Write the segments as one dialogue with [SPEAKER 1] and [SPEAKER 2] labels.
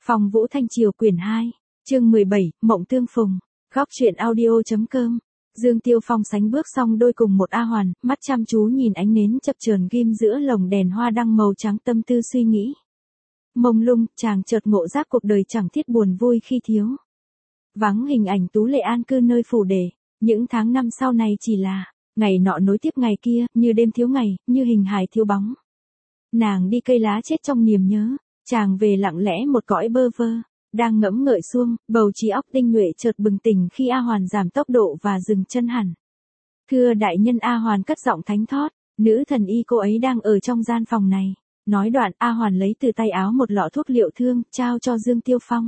[SPEAKER 1] Phong Vũ Thanh Triều quyển 2, chương 17, Mộng Tương Phùng, góc truyện audio.com. Dương Tiêu Phong sánh bước xong đôi cùng một A Hoàn, mắt chăm chú nhìn ánh nến chập chờn ghim giữa lồng đèn hoa đăng màu trắng, tâm tư suy nghĩ. Mông lung, chàng chợt ngộ giác cuộc đời chẳng thiết buồn vui khi thiếu vắng hình ảnh Tú Lệ an cư nơi phủ đề. Những tháng năm sau này chỉ là ngày nọ nối tiếp ngày kia, như đêm thiếu ngày, như hình hài thiếu bóng. Nàng đi cây lá chết trong niềm nhớ, chàng về lặng lẽ một cõi bơ vơ. Đang ngẫm ngợi xuông, bầu trí óc tinh nhuệ chợt bừng tỉnh khi A Hoàn giảm tốc độ và dừng chân hẳn. Thưa đại nhân, A Hoàn cất giọng thánh thót, nữ thần y cô ấy đang ở trong gian phòng này. Nói đoạn, A Hoàn lấy từ tay áo một lọ thuốc liệu thương, trao cho Dương Tiêu Phong.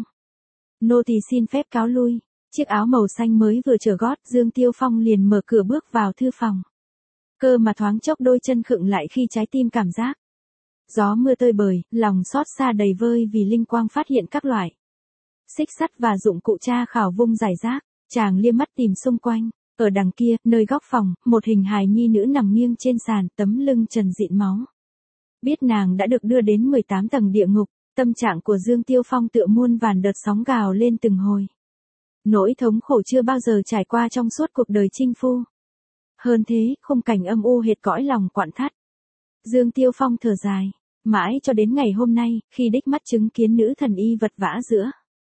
[SPEAKER 1] Nô tỳ xin phép cáo lui. Chiếc áo màu xanh mới vừa trở gót, Dương Tiêu Phong liền mở cửa bước vào thư phòng. Cơ mà thoáng chốc đôi chân khựng lại khi trái tim cảm giác gió mưa tơi bời, lòng xót xa đầy vơi vì linh quang phát hiện các loại xích sắt và dụng cụ tra khảo vung rải rác. Chàng liếc mắt tìm xung quanh, ở đằng kia, nơi góc phòng, một hình hài nhi nữ nằm nghiêng trên sàn, tấm lưng trần dịn máu. Biết nàng đã được đưa đến 18 tầng địa ngục, tâm trạng của Dương Tiêu Phong tựa muôn vàn đợt sóng gào lên từng hồi. Nỗi thống khổ chưa bao giờ trải qua trong suốt cuộc đời chinh phu. Hơn thế, khung cảnh âm u hệt cõi lòng quặn thắt. Dương Tiêu Phong thở dài, mãi cho đến ngày hôm nay, khi đích mắt chứng kiến nữ thần y vật vã giữa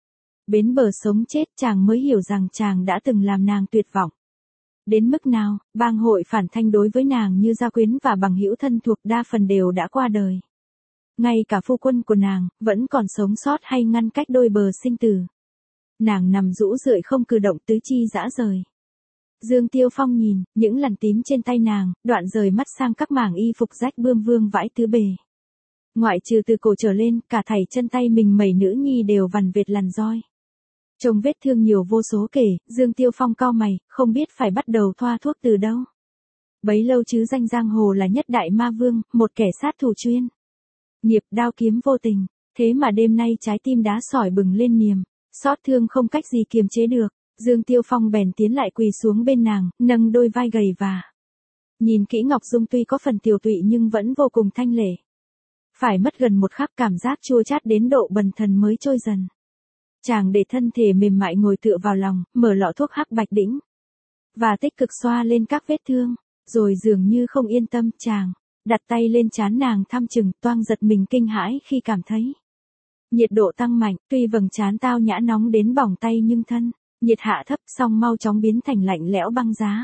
[SPEAKER 1] bến bờ sống chết, chàng mới hiểu rằng chàng đã từng làm nàng tuyệt vọng. Đến mức nào, bang hội phản thanh đối với nàng như gia quyến và bằng hữu thân thuộc đa phần đều đã qua đời. Ngay cả phu quân của nàng, vẫn còn sống sót hay ngăn cách đôi bờ sinh tử. Nàng nằm rũ rượi không cử động, tứ chi rã rời. Dương Tiêu Phong nhìn, những lằn tím trên tay nàng, đoạn rời mắt sang các mảng y phục rách bươm vương vãi tứ bề. Ngoại trừ từ cổ trở lên, cả thảy chân tay mình mẩy nữ nhi đều vằn vệt lằn roi. Trông vết thương nhiều vô số kể, Dương Tiêu Phong cau mày, không biết phải bắt đầu thoa thuốc từ đâu. Bấy lâu chứ danh giang hồ là nhất đại ma vương, một kẻ sát thủ chuyên nghiệp đao kiếm vô tình, thế mà đêm nay trái tim đá sỏi bừng lên niềm xót thương không cách gì kiềm chế được. Dương Tiêu Phong bèn tiến lại quỳ xuống bên nàng, nâng đôi vai gầy và nhìn kỹ ngọc dung, tuy có phần tiều tụy nhưng vẫn vô cùng thanh lệ. Phải mất gần một khắc, cảm giác chua chát đến độ bần thần mới trôi dần. Chàng để thân thể mềm mại ngồi tựa vào lòng, mở lọ thuốc hắc bạch đĩnh và tích cực xoa lên các vết thương, rồi dường như không yên tâm, chàng đặt tay lên trán nàng thăm chừng, toang giật mình kinh hãi khi cảm thấy nhiệt độ tăng mạnh. Tuy vầng trán tao nhã nóng đến bỏng tay nhưng thân nhiệt hạ thấp, xong mau chóng biến thành lạnh lẽo băng giá.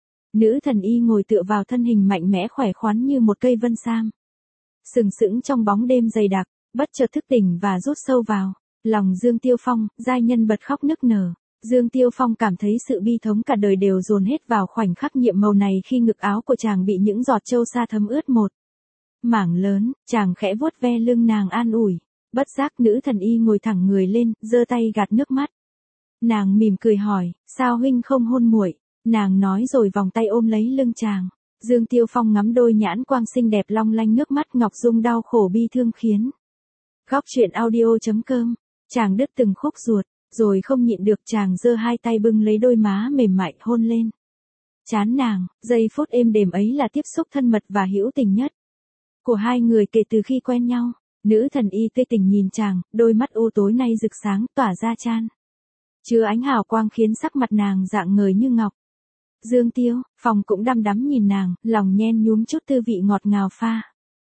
[SPEAKER 1] Nữ thần y ngồi tựa vào thân hình mạnh mẽ khỏe khoắn như một cây vân sam, sừng sững trong bóng đêm dày đặc. Bất chợt thức tỉnh và rút sâu vào lòng Dương Tiêu Phong, giai nhân bật khóc nức nở. Dương Tiêu Phong cảm thấy sự bi thống cả đời đều dồn hết vào khoảnh khắc nhiệm màu này khi ngực áo của chàng bị những giọt châu sa thấm ướt một mảng lớn. Chàng khẽ vuốt ve lưng nàng an ủi. Bất giác nữ thần y ngồi thẳng người lên, giơ tay gạt nước mắt. Nàng mỉm cười hỏi, sao huynh không hôn muội? Nàng nói rồi vòng tay ôm lấy lưng chàng. Dương Tiêu Phong ngắm đôi nhãn quang xinh đẹp long lanh, nước mắt ngọc dung đau khổ bi thương khiến góc truyện audio.com. Chàng đứt từng khúc ruột, rồi không nhịn được, chàng giơ hai tay bưng lấy đôi má mềm mại hôn lên trán nàng. Giây phút êm đềm ấy là tiếp xúc thân mật và hữu tình nhất của hai người kể từ khi quen nhau. Nữ thần y tươi tỉnh nhìn chàng, đôi mắt u tối nay rực sáng, tỏa ra chan chứa ánh hào quang khiến sắc mặt nàng rạng ngời như ngọc. Dương Tiêu Phong cũng đăm đắm nhìn nàng, lòng nhen nhúm chút tư vị ngọt ngào pha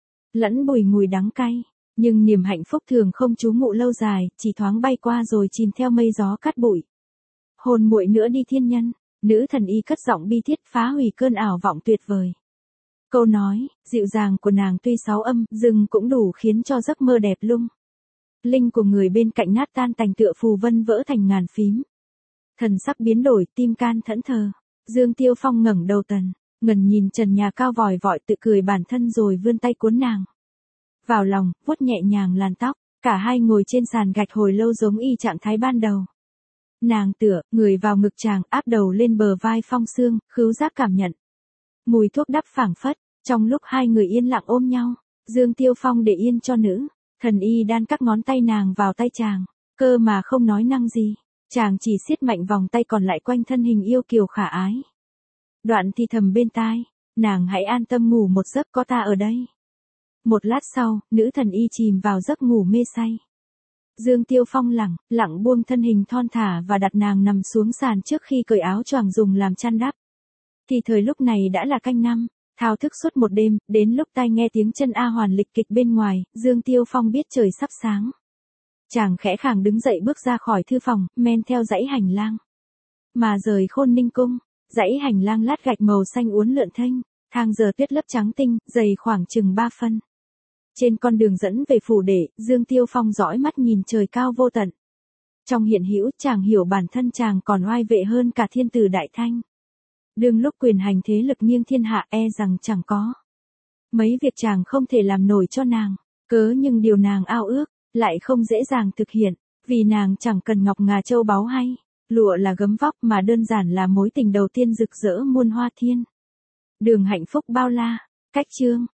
[SPEAKER 1] lẫn bùi ngùi đắng cay. Nhưng niềm hạnh phúc thường không trú ngụ lâu dài, chỉ thoáng bay qua rồi chìm theo mây gió cát bụi. Hôn muội nữa đi thiên nhân. Nữ thần y cất giọng bi thiết, phá hủy cơn ảo vọng tuyệt vời. Câu nói dịu dàng của nàng tuy sáu âm dừng cũng đủ khiến cho giấc mơ đẹp lung linh của người bên cạnh nát tan tành tựa phù vân vỡ thành ngàn phím. Thần sắc biến đổi, tim can thẫn thờ. Dương Tiêu Phong ngẩng đầu ngần nhìn trần nhà cao vòi vọi, tự cười bản thân rồi vươn tay cuốn nàng vào lòng, vuốt nhẹ nhàng làn tóc. Cả hai ngồi trên sàn gạch hồi lâu giống y trạng thái ban đầu. Nàng tựa người vào ngực chàng, áp đầu lên bờ vai Phong xương, khứu giác cảm nhận mùi thuốc đắp phảng phất. Trong lúc hai người yên lặng ôm nhau, Dương Tiêu Phong để yên cho nữ thần y đan các ngón tay nàng vào tay chàng, cơ mà không nói năng gì. Chàng chỉ siết mạnh vòng tay còn lại quanh thân hình yêu kiều khả ái. Đoạn thì thầm bên tai, nàng hãy an tâm ngủ một giấc, có ta ở đây. Một lát sau, nữ thần y chìm vào giấc ngủ mê say. Dương Tiêu Phong lặng buông thân hình thon thả và đặt nàng nằm xuống sàn trước khi cởi áo choàng dùng làm chăn đắp. Thì thời lúc này đã là canh năm, thao thức suốt một đêm, đến lúc tai nghe tiếng chân A Hoàn lịch kịch bên ngoài, Dương Tiêu Phong biết trời sắp sáng. Chàng khẽ khàng đứng dậy bước ra khỏi thư phòng, men theo dãy hành lang. Mà rời Khôn Ninh cung, dãy hành lang lát gạch màu xanh uốn lượn thênh, thang giờ tuyết lớp trắng tinh, dày khoảng chừng 3 phân. Trên con đường dẫn về phủ đệ, Dương Tiêu Phong dõi mắt nhìn trời cao vô tận. Trong hiện hữu, chàng hiểu bản thân chàng còn oai vệ hơn cả thiên tử Đại Thanh. Đương lúc quyền hành thế lực nghiêng thiên hạ rằng chẳng có. Mấy việc chàng không thể làm nổi cho nàng, cớ nhưng điều nàng ao ước, lại không dễ dàng thực hiện, vì nàng chẳng cần ngọc ngà châu báu hay lụa là gấm vóc mà đơn giản là mối tình đầu tiên rực rỡ muôn hoa thiên. Đường hạnh phúc bao la, cách chương.